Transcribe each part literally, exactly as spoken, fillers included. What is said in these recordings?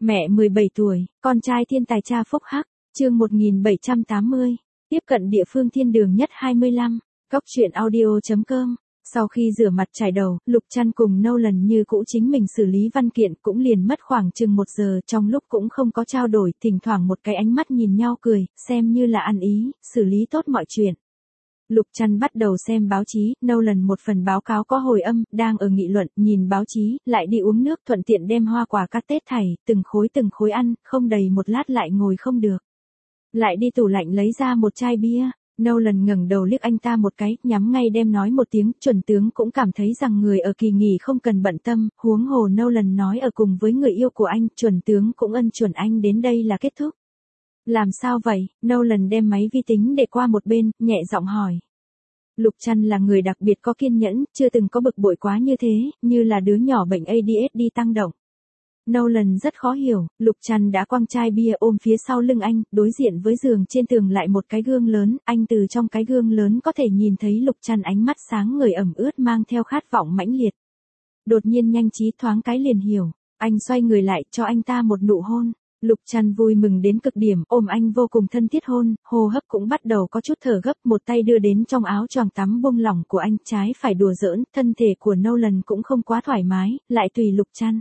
Mẹ mười bảy tuổi, con trai thiên tài cha phúc hắc, chương một nghìn bảy trăm tám mươi, tiếp cận địa phương thiên đường nhất hai mươi lăm, cóc truyện audio chấm com. Sau khi rửa mặt chải đầu, Lục Trăn cùng Nolan như cũ chính mình xử lý văn kiện cũng liền mất khoảng chừng một giờ, trong lúc cũng không có trao đổi, thỉnh thoảng một cái ánh mắt nhìn nhau cười, xem như là ăn ý, xử lý tốt mọi chuyện. Lục Trăn bắt đầu xem báo chí, Nolan một phần báo cáo có hồi âm, đang ở nghị luận, nhìn báo chí, lại đi uống nước, thuận tiện đem hoa quả cắt tết thảy, từng khối từng khối ăn, không đầy một lát lại ngồi không được. Lại đi tủ lạnh lấy ra một chai bia, Nolan ngẩng đầu liếc anh ta một cái, nhắm ngay đem nói một tiếng, chuẩn tướng cũng cảm thấy rằng người ở kỳ nghỉ không cần bận tâm, huống hồ Nolan nói ở cùng với người yêu của anh, chuẩn tướng cũng ân chuẩn anh đến đây là kết thúc. Làm sao vậy? Nolan đem máy vi tính để qua một bên, nhẹ giọng hỏi. Lục Trăn là người đặc biệt có kiên nhẫn, chưa từng có bực bội quá như thế, như là đứa nhỏ bệnh a đê ếch đê tăng động. Nolan rất khó hiểu, Lục Trăn đã quăng chai bia ôm phía sau lưng anh, đối diện với giường trên tường lại một cái gương lớn, anh từ trong cái gương lớn có thể nhìn thấy Lục Trăn ánh mắt sáng ngời ẩm ướt mang theo khát vọng mãnh liệt. Đột nhiên nhanh trí thoáng cái liền hiểu, anh xoay người lại cho anh ta một nụ hôn. Lục Trăn vui mừng đến cực điểm, ôm anh vô cùng thân thiết hôn, hô hấp cũng bắt đầu có chút thở gấp, một tay đưa đến trong áo choàng tắm buông lỏng của anh, trái phải đùa giỡn, thân thể của Nolan cũng không quá thoải mái, lại tùy Lục Trăn.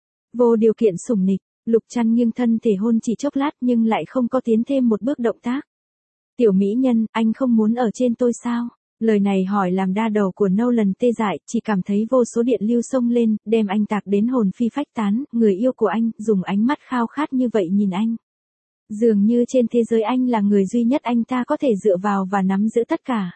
Vô điều kiện sủng nịch, Lục Trăn nghiêng thân thể hôn chỉ chốc lát nhưng lại không có tiến thêm một bước động tác. Tiểu mỹ nhân, anh không muốn ở trên tôi sao? Lời này hỏi làm đa đầu của Nolan tê dại, chỉ cảm thấy vô số điện lưu xông lên, đem anh tạc đến hồn phi phách tán, người yêu của anh, dùng ánh mắt khao khát như vậy nhìn anh. Dường như trên thế giới anh là người duy nhất anh ta có thể dựa vào và nắm giữ tất cả.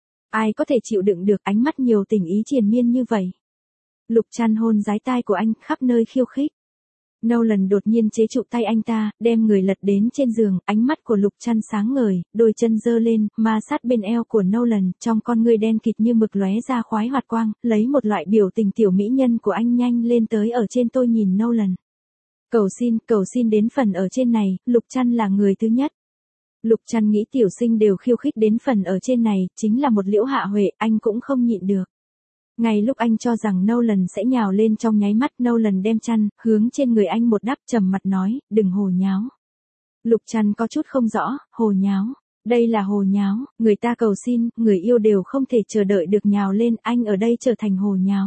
Ai có thể chịu đựng được ánh mắt nhiều tình ý triền miên như vậy? Lục Trăn hôn dái tai của anh, khắp nơi khiêu khích. Nolan đột nhiên chế trụ tay anh ta, đem người lật đến trên giường, ánh mắt của Lục Trăn sáng ngời, đôi chân giơ lên, ma sát bên eo của Nolan, trong con ngươi đen kịt như mực lóe ra khoái hoạt quang, lấy một loại biểu tình tiểu mỹ nhân của anh nhanh lên tới ở trên tôi nhìn Nolan. Cầu xin, cầu xin đến phần ở trên này, Lục Trăn là người thứ nhất. Lục Trăn nghĩ tiểu sinh đều khiêu khích đến phần ở trên này, chính là một liễu hạ huệ, anh cũng không nhịn được. Ngay lúc anh cho rằng Nolan sẽ nhào lên trong nháy mắt, Nolan đem chăn, hướng trên người anh một đắp, trầm mặt nói, đừng hồ nháo. Lục Trăn có chút không rõ, hồ nháo, đây là hồ nháo, người ta cầu xin, người yêu đều không thể chờ đợi được nhào lên, anh ở đây trở thành hồ nháo.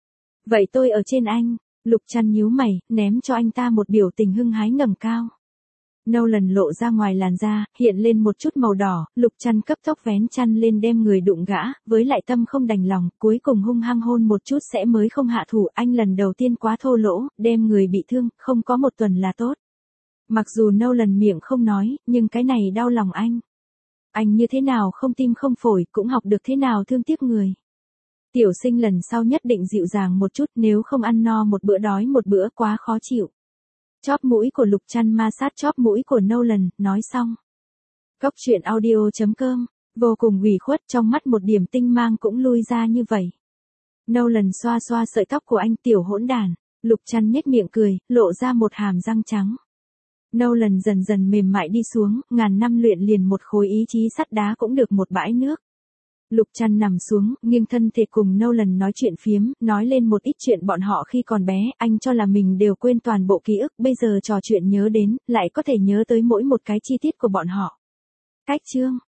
Vậy tôi ở trên anh, Lục Trăn nhíu mày, ném cho anh ta một biểu tình hưng hái ngẩng cao. Nolan lộ ra ngoài làn da, hiện lên một chút màu đỏ, Lục Trăn cấp tốc vén chăn lên đem người đụng gã, với lại tâm không đành lòng, cuối cùng hung hăng hôn một chút sẽ mới không hạ thủ, anh lần đầu tiên quá thô lỗ, đem người bị thương, không có một tuần là tốt. Mặc dù Nolan miệng không nói, nhưng cái này đau lòng anh. Anh như thế nào không tim không phổi, cũng học được thế nào thương tiếc người. Tiểu sinh lần sau nhất định dịu dàng một chút, nếu không ăn no một bữa đói một bữa quá khó chịu. Chóp mũi của Lục Trăn ma sát chóp mũi của Nolan, nói xong. Cóc truyện audio chấm com, vô cùng ủy khuất, trong mắt một điểm tinh mang cũng lui ra như vậy. Nolan xoa xoa sợi tóc của anh, tiểu hỗn đàn. Lục Trăn nhếch miệng cười, lộ ra một hàm răng trắng. Nolan dần dần mềm mại đi xuống, ngàn năm luyện liền một khối ý chí sắt đá cũng được một bãi nước. Lục Trăn nằm xuống, nghiêng thân thể cùng Nolan nói chuyện phiếm, nói lên một ít chuyện bọn họ khi còn bé, anh cho là mình đều quên toàn bộ ký ức, bây giờ trò chuyện nhớ đến, lại có thể nhớ tới mỗi một cái chi tiết của bọn họ. Cách chương